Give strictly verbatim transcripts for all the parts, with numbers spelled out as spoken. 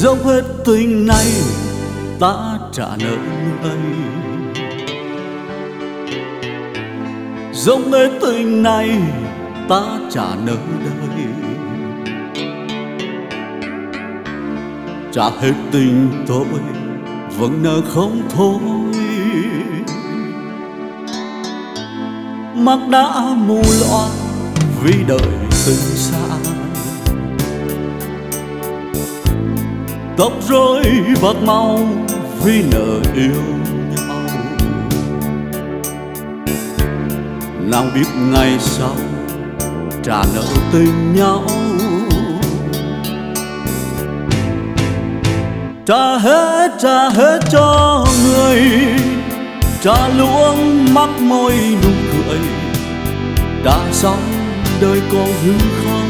dốc hết tình này ta trả nợ người, dốc hết tình này ta trả nợ đời, trả hết tình tôi vẫn nợ không thôi. Mắt đã mù loa vì đời tình xa, tóc rối bạc màu vì nợ yêu nhau. Nào biết ngày sau trả nợ tình nhau, trả hết trả hết cho người, trả luôn mắt môi nụ cười, đã xong đời còn hư không.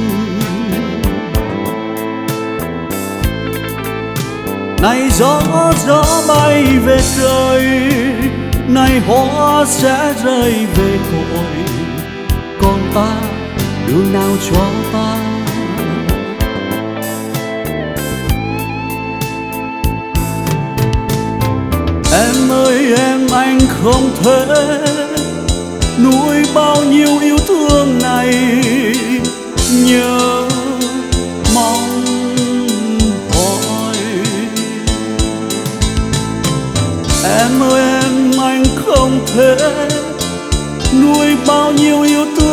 Này gió gió bay về trời, này hoa sẽ rơi về cội, còn ta đường nào cho ta. Em ơi em, anh không thể nuôi bao nhiêu yêu thương này, nhớ mong hỏi. Em ơi em, anh không thể nuôi bao nhiêu yêu thương